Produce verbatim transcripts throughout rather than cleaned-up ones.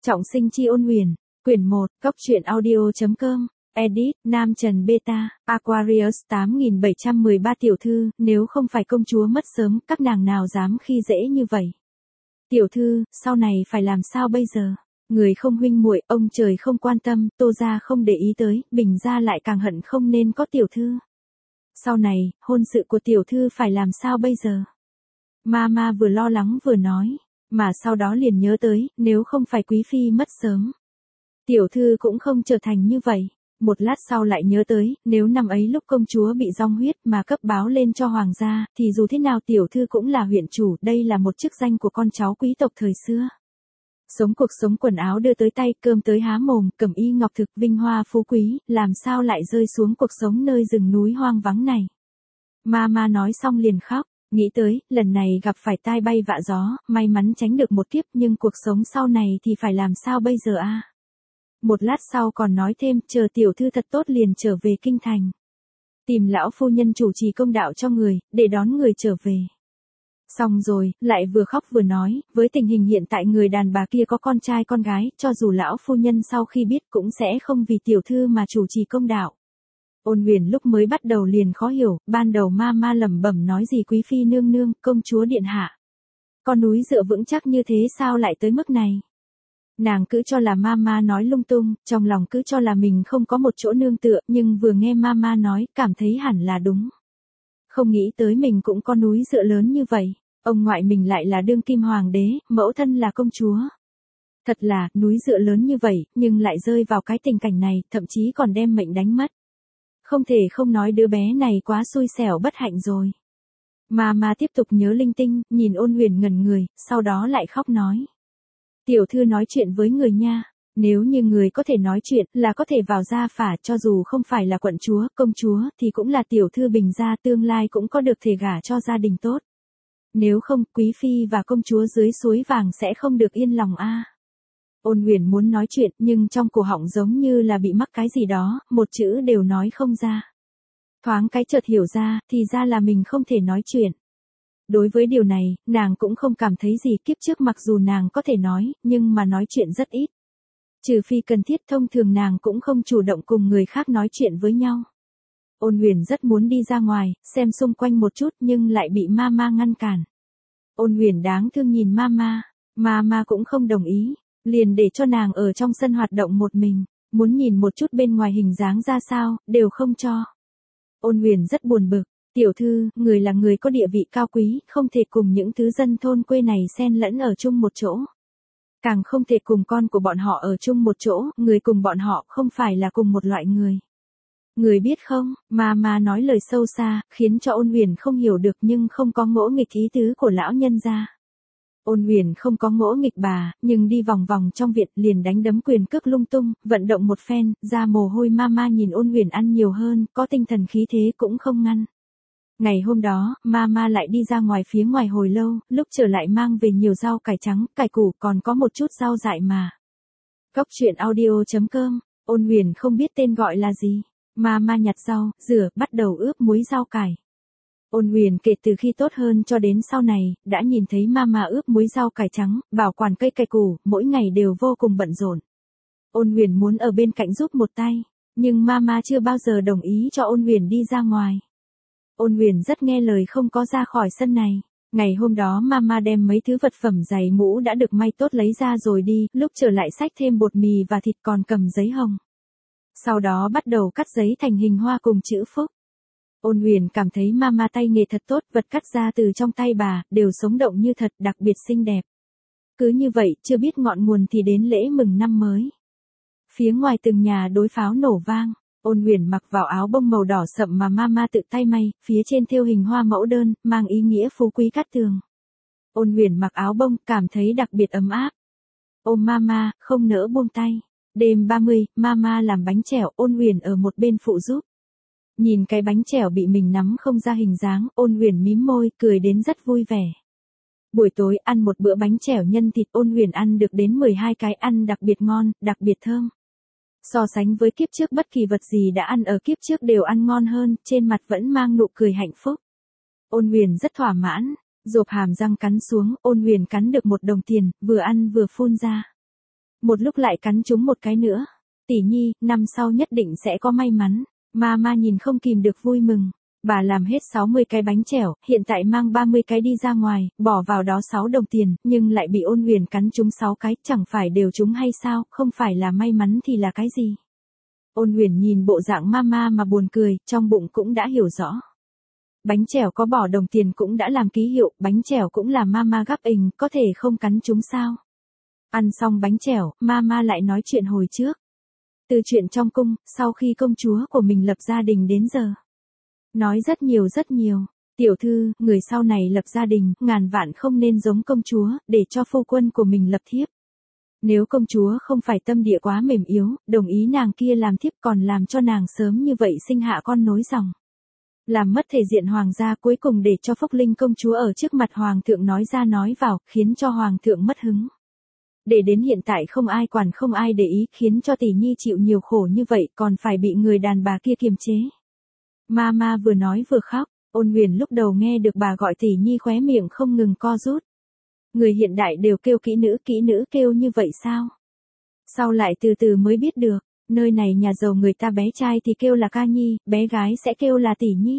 Trọng sinh chi ôn huyền, quyển một, góc truyện audio.com, edit, Nam Trần Beta, Aquarius tám nghìn bảy trăm mười ba tiểu thư, nếu không phải công chúa mất sớm, các nàng nào dám khi dễ như vậy. Tiểu thư, sau này phải làm sao bây giờ? Người không huynh muội, ông trời không quan tâm, Tô gia không để ý tới, Bình gia lại càng hận không nên có tiểu thư. Sau này, hôn sự của tiểu thư phải làm sao bây giờ? Mama vừa lo lắng vừa nói, mà sau đó liền nhớ tới, nếu không phải quý phi mất sớm, tiểu thư cũng không trở thành như vậy. Một lát sau lại nhớ tới, nếu năm ấy lúc công chúa bị rong huyết mà cấp báo lên cho hoàng gia, thì dù thế nào tiểu thư cũng là huyện chủ, đây là một chức danh của con cháu quý tộc thời xưa. Sống cuộc sống quần áo đưa tới tay, cơm tới há mồm, cẩm y ngọc thực, vinh hoa phú quý, làm sao lại rơi xuống cuộc sống nơi rừng núi hoang vắng này. Mama nói xong liền khóc, nghĩ tới, lần này gặp phải tai bay vạ gió, may mắn tránh được một kiếp, nhưng cuộc sống sau này thì phải làm sao bây giờ a? Một lát sau còn nói thêm, chờ tiểu thư thật tốt liền trở về kinh thành. Tìm lão phu nhân chủ trì công đạo cho người, để đón người trở về. Xong rồi, lại vừa khóc vừa nói, với tình hình hiện tại người đàn bà kia có con trai con gái, cho dù lão phu nhân sau khi biết cũng sẽ không vì tiểu thư mà chủ trì công đạo. Ôn huyền lúc mới bắt đầu liền khó hiểu, ban đầu ma ma lẩm bẩm nói gì quý phi nương nương, công chúa điện hạ. Con núi dựa vững chắc như thế sao lại tới mức này? Nàng cứ cho là mama nói lung tung, trong lòng cứ cho là mình không có một chỗ nương tựa, nhưng vừa nghe mama nói, cảm thấy hẳn là đúng. Không nghĩ tới mình cũng có núi dựa lớn như vậy, ông ngoại mình lại là đương kim hoàng đế, mẫu thân là công chúa. Thật là, núi dựa lớn như vậy, nhưng lại rơi vào cái tình cảnh này, thậm chí còn đem mệnh đánh mất. Không thể không nói đứa bé này quá xui xẻo bất hạnh rồi. Mama tiếp tục nhớ linh tinh, nhìn ôn huyền ngẩn người, sau đó lại khóc nói. Tiểu thư nói chuyện với người nha, nếu như người có thể nói chuyện là có thể vào gia phả, cho dù không phải là quận chúa, công chúa thì cũng là tiểu thư Bình gia, tương lai cũng có được thể gả cho gia đình tốt. Nếu không, quý phi và công chúa dưới suối vàng sẽ không được yên lòng a. Ôn huyền muốn nói chuyện nhưng trong cổ họng giống như là bị mắc cái gì đó, một chữ đều nói không ra. Thoáng cái chợt hiểu ra, thì ra là mình không thể nói chuyện. Đối với điều này, nàng cũng không cảm thấy gì, kiếp trước mặc dù nàng có thể nói, nhưng mà nói chuyện rất ít. Trừ phi cần thiết, thông thường nàng cũng không chủ động cùng người khác nói chuyện với nhau. Ôn huyền rất muốn đi ra ngoài, xem xung quanh một chút nhưng lại bị mama ngăn cản. Ôn huyền đáng thương nhìn mama, mama cũng không đồng ý, liền để cho nàng ở trong sân hoạt động một mình, muốn nhìn một chút bên ngoài hình dáng ra sao, đều không cho. Ôn huyền rất buồn bực. Tiểu thư, người là người có địa vị cao quý, không thể cùng những thứ dân thôn quê này xen lẫn ở chung một chỗ. Càng không thể cùng con của bọn họ ở chung một chỗ, người cùng bọn họ không phải là cùng một loại người. Người biết không, Mama nói lời sâu xa, khiến cho ôn huyền không hiểu được nhưng không có ngỗ nghịch ý tứ của lão nhân gia. Ôn huyền không có ngỗ nghịch bà, nhưng đi vòng vòng trong viện liền đánh đấm quyền cước lung tung, vận động một phen, ra mồ hôi. Mama nhìn ôn huyền ăn nhiều hơn, có tinh thần khí thế cũng không ngăn. Ngày hôm đó, Mama lại đi ra ngoài phía ngoài hồi lâu, lúc trở lại mang về nhiều rau cải trắng, cải củ, còn có một chút rau dại mà. Góc truyện audio.com, ôn huyền không biết tên gọi là gì. Mama nhặt rau, rửa, bắt đầu ướp muối rau cải. Ôn huyền kể từ khi tốt hơn cho đến sau này, đã nhìn thấy Mama ướp muối rau cải trắng, bảo quản cây cải củ, mỗi ngày đều vô cùng bận rộn. Ôn huyền muốn ở bên cạnh giúp một tay, nhưng Mama chưa bao giờ đồng ý cho ôn huyền đi ra ngoài. Ôn huyền rất nghe lời không có ra khỏi sân này. Ngày hôm đó Mama đem mấy thứ vật phẩm giày mũ đã được may tốt lấy ra rồi đi, lúc trở lại xách thêm bột mì và thịt, còn cầm giấy hồng. Sau đó bắt đầu cắt giấy thành hình hoa cùng chữ phúc. Ôn huyền cảm thấy Mama tay nghề thật tốt, vật cắt ra từ trong tay bà, đều sống động như thật, đặc biệt xinh đẹp. Cứ như vậy, chưa biết ngọn nguồn thì đến lễ mừng năm mới. Phía ngoài từng nhà đối pháo nổ vang. Ôn huyền mặc vào áo bông màu đỏ sậm mà Mama tự tay may, phía trên thêu hình hoa mẫu đơn, mang ý nghĩa phú quý cát tường. Ôn huyền mặc áo bông, cảm thấy đặc biệt ấm áp. Ôm Mama, không nỡ buông tay. Đêm ba mươi, Mama làm bánh chèo, ôn huyền ở một bên phụ giúp. Nhìn cái bánh chèo bị mình nắm không ra hình dáng, ôn huyền mím môi, cười đến rất vui vẻ. Buổi tối ăn một bữa bánh chèo nhân thịt, ôn huyền ăn được đến mười hai cái, ăn đặc biệt ngon, đặc biệt thơm. So sánh với kiếp trước, bất kỳ vật gì đã ăn ở kiếp trước đều ăn ngon hơn, trên mặt vẫn mang nụ cười hạnh phúc. Ôn huyền rất thỏa mãn, rộp hàm răng cắn xuống, ôn huyền cắn được một đồng tiền, vừa ăn vừa phun ra. Một lúc lại cắn trúng một cái nữa. Tỷ nhi, năm sau nhất định sẽ có may mắn. Mama nhìn không kìm được vui mừng. Bà làm hết sáu mươi cái bánh chèo, hiện tại mang ba mươi cái đi ra ngoài, bỏ vào đó sáu đồng tiền, nhưng lại bị Ôn Huyền cắn trúng sáu cái, chẳng phải đều trúng hay sao, không phải là may mắn thì là cái gì. Ôn Huyền nhìn bộ dạng mama mà buồn cười, trong bụng cũng đã hiểu rõ. Bánh chèo có bỏ đồng tiền cũng đã làm ký hiệu, bánh chèo cũng là mama gắp ình, có thể không cắn trúng sao. Ăn xong bánh chèo, mama lại nói chuyện hồi trước. Từ chuyện trong cung, sau khi công chúa của mình lập gia đình đến giờ. Nói rất nhiều rất nhiều. Tiểu thư, người sau này lập gia đình, ngàn vạn không nên giống công chúa, để cho phu quân của mình lập thiếp. Nếu công chúa không phải tâm địa quá mềm yếu, đồng ý nàng kia làm thiếp còn làm cho nàng sớm như vậy sinh hạ con nối dòng. Làm mất thể diện hoàng gia cuối cùng để cho Phúc Linh công chúa ở trước mặt hoàng thượng nói ra nói vào, khiến cho hoàng thượng mất hứng. Để đến hiện tại không ai quản không ai để ý, khiến cho tỷ nhi chịu nhiều khổ như vậy còn phải bị người đàn bà kia kiềm chế. Mama vừa nói vừa khóc, Ôn Huyền lúc đầu nghe được bà gọi tỷ nhi khóe miệng không ngừng co rút. Người hiện đại đều kêu kỹ nữ, kỹ nữ kêu như vậy sao? Sau lại từ từ mới biết được, nơi này nhà giàu người ta bé trai thì kêu là ca nhi, bé gái sẽ kêu là tỷ nhi.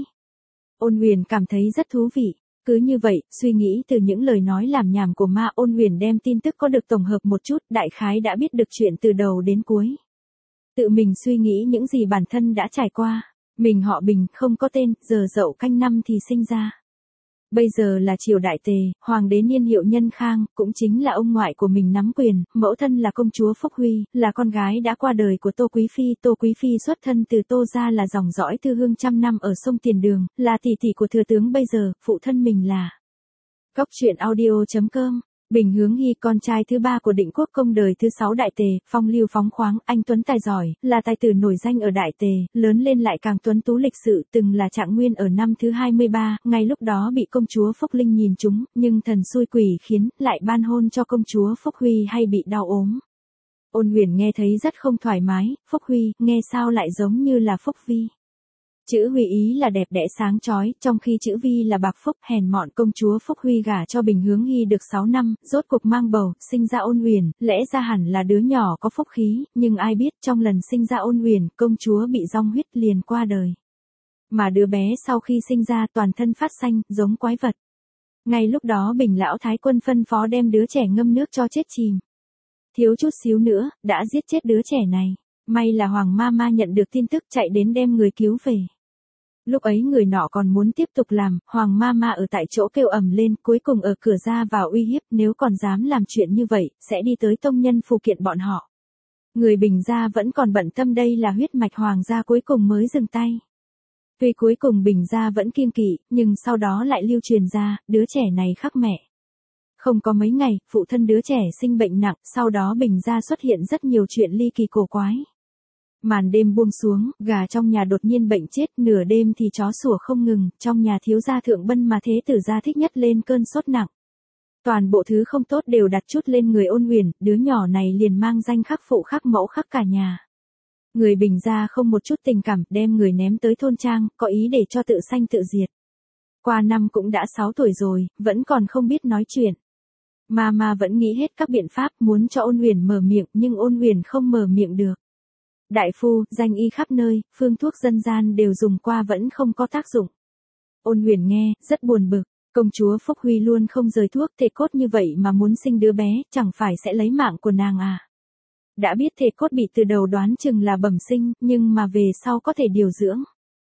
Ôn Huyền cảm thấy rất thú vị. Cứ như vậy, suy nghĩ từ những lời nói làm nhảm của ma, Ôn Huyền đem tin tức có được tổng hợp một chút, đại khái đã biết được chuyện từ đầu đến cuối. Tự mình suy nghĩ những gì bản thân đã trải qua. Mình họ Bình, không có tên, giờ Dậu Canh năm thì sinh ra. Bây giờ là triều đại Tề, hoàng đế niên hiệu Nhân Khang, cũng chính là ông ngoại của mình nắm quyền, mẫu thân là công chúa Phúc Huy, là con gái đã qua đời của Tô Quý Phi. Tô Quý Phi xuất thân từ Tô gia là dòng dõi thư hương trăm năm ở sông Tiền Đường, là tỷ tỷ của thừa tướng bây giờ, phụ thân mình là. Góc truyện audio chấm com. Bình Hướng Hy, con trai thứ ba của Định Quốc Công đời thứ sáu Đại Tề, phong lưu phóng khoáng, anh tuấn tài giỏi, là tài tử nổi danh ở Đại Tề, lớn lên lại càng tuấn tú lịch sự, từng là trạng nguyên ở năm thứ hai mươi ba, ngay lúc đó bị công chúa Phúc Linh nhìn trúng, nhưng thần xui quỷ khiến, lại ban hôn cho công chúa Phúc Huy hay bị đau ốm. Ôn Huyền nghe thấy rất không thoải mái, Phúc Huy, nghe sao lại giống như là Phúc Vi. Chữ Huy ý là đẹp đẽ sáng chói, trong khi chữ Vi là bạc phúc. Hèn mọn công chúa Phúc Huy gả cho Bình Hướng Hy được sáu năm, rốt cuộc mang bầu, sinh ra Ôn Huyền, lẽ ra hẳn là đứa nhỏ có phúc khí, nhưng ai biết trong lần sinh ra Ôn Huyền, công chúa bị dong huyết liền qua đời. Mà đứa bé sau khi sinh ra toàn thân phát xanh, giống quái vật. Ngay lúc đó Bình lão thái quân phân phó đem đứa trẻ ngâm nước cho chết chìm. Thiếu chút xíu nữa, đã giết chết đứa trẻ này. May là Hoàng Mama nhận được tin tức chạy đến đem người cứu về. Lúc ấy người nọ còn muốn tiếp tục làm, Hoàng Mama ở tại chỗ kêu ầm lên, cuối cùng ở cửa ra vào uy hiếp, nếu còn dám làm chuyện như vậy, sẽ đi tới tông nhân phù kiện bọn họ. Người Bình gia vẫn còn bận tâm đây là huyết mạch hoàng gia, cuối cùng mới dừng tay. Tuy cuối cùng Bình gia vẫn kiêng kỵ, nhưng sau đó lại lưu truyền ra, đứa trẻ này khắc mẹ. Không có mấy ngày, phụ thân đứa trẻ sinh bệnh nặng, sau đó Bình gia xuất hiện rất nhiều chuyện ly kỳ cổ quái. Màn đêm buông xuống, gà trong nhà đột nhiên bệnh chết, nửa đêm thì chó sủa không ngừng, trong nhà thiếu gia Thượng Bân mà thế tử gia Thích Nhất lên cơn sốt nặng. Toàn bộ thứ không tốt đều đặt chút lên người Ôn Huyền, đứa nhỏ này liền mang danh khắc phụ khắc mẫu khắc cả nhà. Người Bình gia không một chút tình cảm, đem người ném tới thôn trang, có ý để cho tự sanh tự diệt. Qua năm cũng đã sáu tuổi rồi, vẫn còn không biết nói chuyện. Mama vẫn nghĩ hết các biện pháp muốn cho Ôn Huyền mở miệng, nhưng Ôn Huyền không mở miệng được. Đại phu, danh y khắp nơi, phương thuốc dân gian đều dùng qua vẫn không có tác dụng. Ôn Huyền nghe, rất buồn bực, công chúa Phúc Huy luôn không rời thuốc thể cốt như vậy mà muốn sinh đứa bé, chẳng phải sẽ lấy mạng của nàng à. Đã biết thể cốt bị từ đầu đoán chừng là bẩm sinh, nhưng mà về sau có thể điều dưỡng.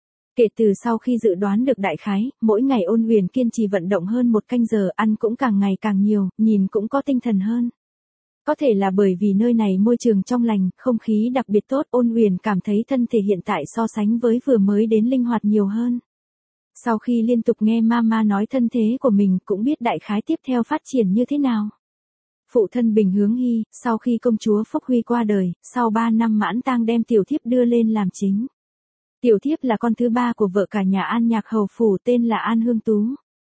Kể từ sau khi dự đoán được đại khái, mỗi ngày Ôn Huyền kiên trì vận động hơn một canh giờ, ăn cũng càng ngày càng nhiều, nhìn cũng có tinh thần hơn. Có thể là bởi vì nơi này môi trường trong lành, không khí đặc biệt tốt, Ôn Huyền cảm thấy thân thể hiện tại so sánh với vừa mới đến linh hoạt nhiều hơn. Sau khi liên tục nghe Mama nói thân thế của mình cũng biết đại khái tiếp theo phát triển như thế nào. Phụ thân Bình Hướng Hy, sau khi công chúa Phúc Huy qua đời, sau ba năm mãn tang đem tiểu thiếp đưa lên làm chính. Tiểu thiếp là con thứ ba của vợ cả nhà An Nhạc hầu phủ tên là An Hương Tú.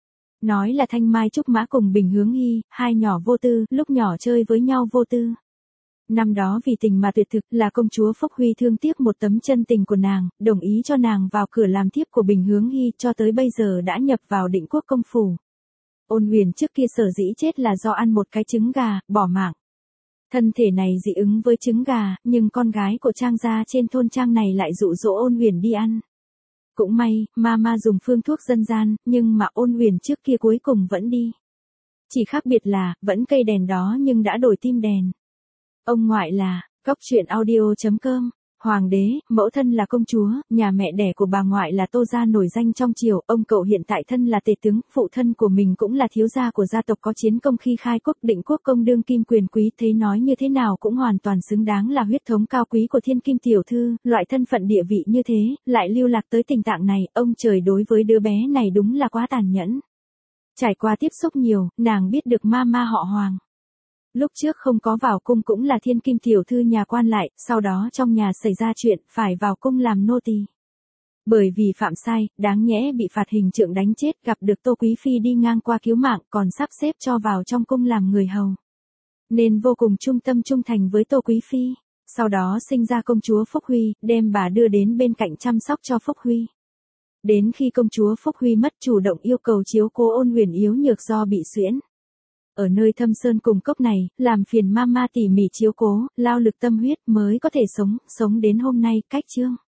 Nói là Thanh Mai Trúc Mã cùng Bình Hướng Hy, hai nhỏ vô tư, lúc nhỏ chơi với nhau vô tư. Năm đó vì tình mà tuyệt thực, là công chúa Phúc Huy thương tiếc một tấm chân tình của nàng, đồng ý cho nàng vào cửa làm thiếp của Bình Hướng Hy, cho tới bây giờ đã nhập vào Định Quốc công phủ. Ôn Huyền trước kia sở dĩ chết là do ăn một cái trứng gà, bỏ mạng. Thân thể này dị ứng với trứng gà, nhưng con gái của Trang gia trên thôn Trang này lại dụ dỗ Ôn Uyển đi ăn. Cũng may, Mama dùng phương thuốc dân gian, nhưng mà Ôn Uyển trước kia cuối cùng vẫn đi. Chỉ khác biệt là, vẫn cây đèn đó nhưng đã đổi tim đèn. Ông ngoại là, cóc truyện audio chấm com. Hoàng đế, mẫu thân là công chúa, nhà mẹ đẻ của bà ngoại là Tô gia nổi danh trong triều, ông cậu hiện tại thân là tể tướng, phụ thân của mình cũng là thiếu gia của gia tộc có chiến công khi khai quốc định quốc công đương kim quyền quý, thế nói như thế nào cũng hoàn toàn xứng đáng là huyết thống cao quý của thiên kim tiểu thư, loại thân phận địa vị như thế, lại lưu lạc tới tình trạng này, ông trời đối với đứa bé này đúng là quá tàn nhẫn. Trải qua tiếp xúc nhiều, nàng biết được Mama họ Hoàng. Lúc trước không có vào cung cũng là thiên kim tiểu thư nhà quan lại, sau đó trong nhà xảy ra chuyện, phải vào cung làm nô tỳ. Bởi vì phạm sai, đáng nhẽ bị phạt hình trượng đánh chết, gặp được Tô Quý Phi đi ngang qua cứu mạng, còn sắp xếp cho vào trong cung làm người hầu. Nên vô cùng trung tâm trung thành với Tô Quý Phi. Sau đó sinh ra công chúa Phúc Huy, đem bà đưa đến bên cạnh chăm sóc cho Phúc Huy. Đến khi công chúa Phúc Huy mất, chủ động yêu cầu chiếu cố Ôn Uyển yếu nhược do bị suyễn. Ở nơi thâm sơn cùng cốc này, làm phiền Mama tỉ mỉ chiếu cố, lao lực tâm huyết mới có thể sống, sống đến hôm nay, cách chương.